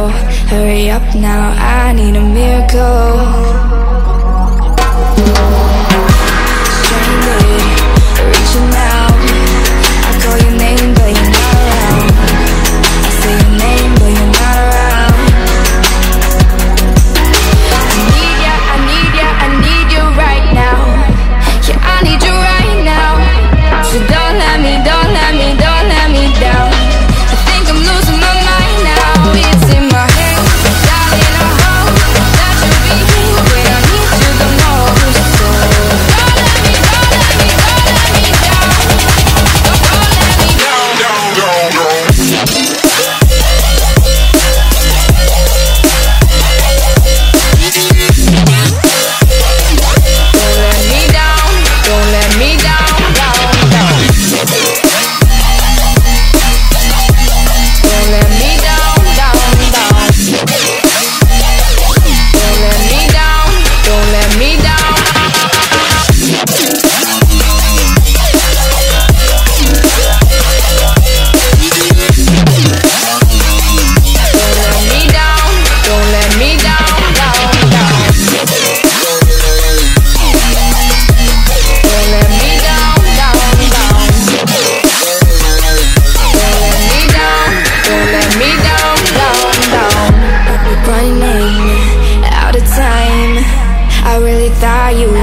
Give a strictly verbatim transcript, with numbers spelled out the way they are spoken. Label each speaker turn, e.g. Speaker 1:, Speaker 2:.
Speaker 1: miracle. Hurry up now, I need a miracle. Stranded, reaching out. I call your name, but you're not around. I say your name, but you're not around. I need ya, I need ya, I need you right now. Yeah, I need you right now. So don't let me, don't let me, don't let me down. I think I'm losing my mind now. It's in my head, darling, I hope that you'll be here when I need you the most. So don't let me, don't let me, don't let me down. Don't let me down, down, down, down. Don't let me down, don't let me down, down, down. Don't let me down, down, down. Don't let me down, don't let me down. Don't let me down, don't let me down, down, down. Don't let me down, down, down. Don't let me down, don't let me down, down, down. Running out of time. I really thought you